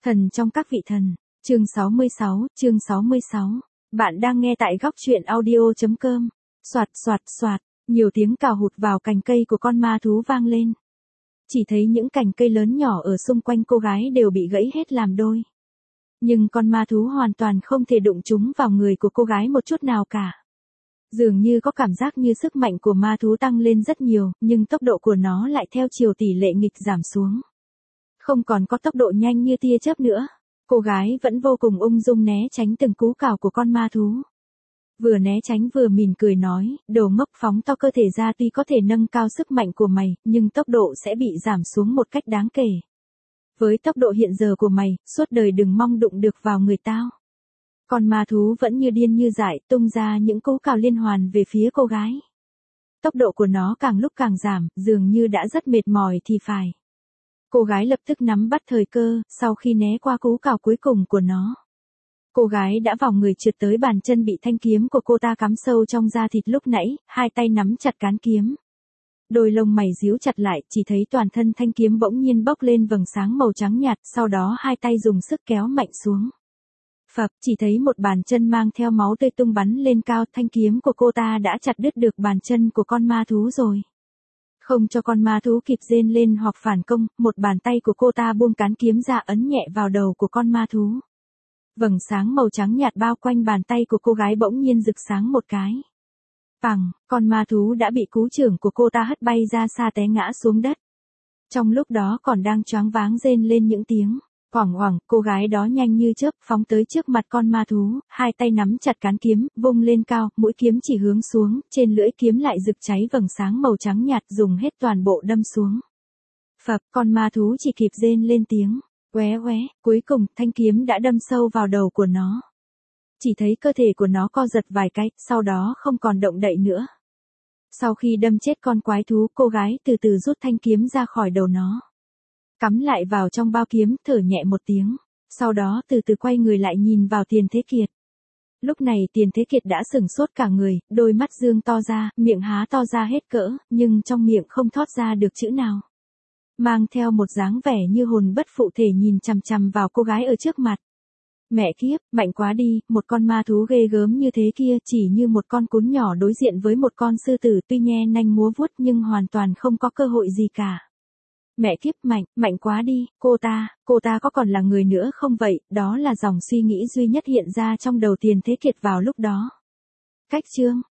Thần trong các vị thần, chương 66. Bạn đang nghe tại góc truyện audio.com. Soạt soạt soạt, nhiều tiếng cào hụt vào cành cây của con ma thú vang lên. Chỉ thấy những cành cây lớn nhỏ ở xung quanh cô gái đều bị gãy hết làm đôi. Nhưng con ma thú hoàn toàn không thể đụng chúng vào người của cô gái một chút nào cả. Dường như có cảm giác như sức mạnh của ma thú tăng lên rất nhiều, nhưng tốc độ của nó lại theo chiều tỷ lệ nghịch giảm xuống. Không còn có tốc độ nhanh như tia chớp nữa. Cô gái vẫn vô cùng ung dung né tránh từng cú cào của con ma thú. Vừa né tránh vừa mỉm cười nói, đồ ngốc, phóng to cơ thể ra, tuy có thể nâng cao sức mạnh của mày, nhưng tốc độ sẽ bị giảm xuống một cách đáng kể. Với tốc độ hiện giờ của mày, suốt đời đừng mong đụng được vào người tao. Con ma thú vẫn như điên như dại, tung ra những cú cào liên hoàn về phía cô gái. Tốc độ của nó càng lúc càng giảm, dường như đã rất mệt mỏi thì phải. Cô gái lập tức nắm bắt thời cơ, sau khi né qua cú cào cuối cùng của nó. Cô gái đã vòng người trượt tới bàn chân bị thanh kiếm của cô ta cắm sâu trong da thịt lúc nãy, hai tay nắm chặt cán kiếm. Đôi lông mày díu chặt lại, chỉ thấy toàn thân thanh kiếm bỗng nhiên bốc lên vầng sáng màu trắng nhạt, sau đó hai tay dùng sức kéo mạnh xuống. Phập, chỉ thấy một bàn chân mang theo máu tươi tung bắn lên cao, thanh kiếm của cô ta đã chặt đứt được bàn chân của con ma thú rồi. Không cho con ma thú kịp rên lên hoặc phản công, một bàn tay của cô ta buông cán kiếm ra ấn nhẹ vào đầu của con ma thú. Vầng sáng màu trắng nhạt bao quanh bàn tay của cô gái bỗng nhiên rực sáng một cái. Phằng, con ma thú đã bị cú chưởng của cô ta hất bay ra xa, té ngã xuống đất. Trong lúc đó còn đang choáng váng rên lên những tiếng. Hoảng hoảng, cô gái đó nhanh như chớp phóng tới trước mặt con ma thú, hai tay nắm chặt cán kiếm, vung lên cao, mũi kiếm chỉ hướng xuống, trên lưỡi kiếm lại rực cháy vầng sáng màu trắng nhạt, dùng hết toàn bộ đâm xuống. Phập, con ma thú chỉ kịp rên lên tiếng, oé oé, cuối cùng thanh kiếm đã đâm sâu vào đầu của nó. Chỉ thấy cơ thể của nó co giật vài cái, sau đó không còn động đậy nữa. Sau khi đâm chết con quái thú, cô gái từ từ rút thanh kiếm ra khỏi đầu nó. Cắm lại vào trong bao kiếm, thở nhẹ một tiếng. Sau đó từ từ quay người lại nhìn vào Tiền Thế Kiệt. Lúc này Tiền Thế Kiệt đã sửng sốt cả người, đôi mắt dương to ra, miệng há to ra hết cỡ, nhưng trong miệng không thốt ra được chữ nào. Mang theo một dáng vẻ như hồn bất phụ thể nhìn chằm chằm vào cô gái ở trước mặt. Mẹ kiếp, mạnh quá đi, một con ma thú ghê gớm như thế kia chỉ như một con cún nhỏ đối diện với một con sư tử, tuy nhe nanh múa vuốt nhưng hoàn toàn không có cơ hội gì cả. Mẹ kiếp, mạnh quá đi, cô ta có còn là người nữa không vậy? Đó là dòng suy nghĩ duy nhất hiện ra trong đầu Tiền Thế Kiệt vào lúc đó. Cách chương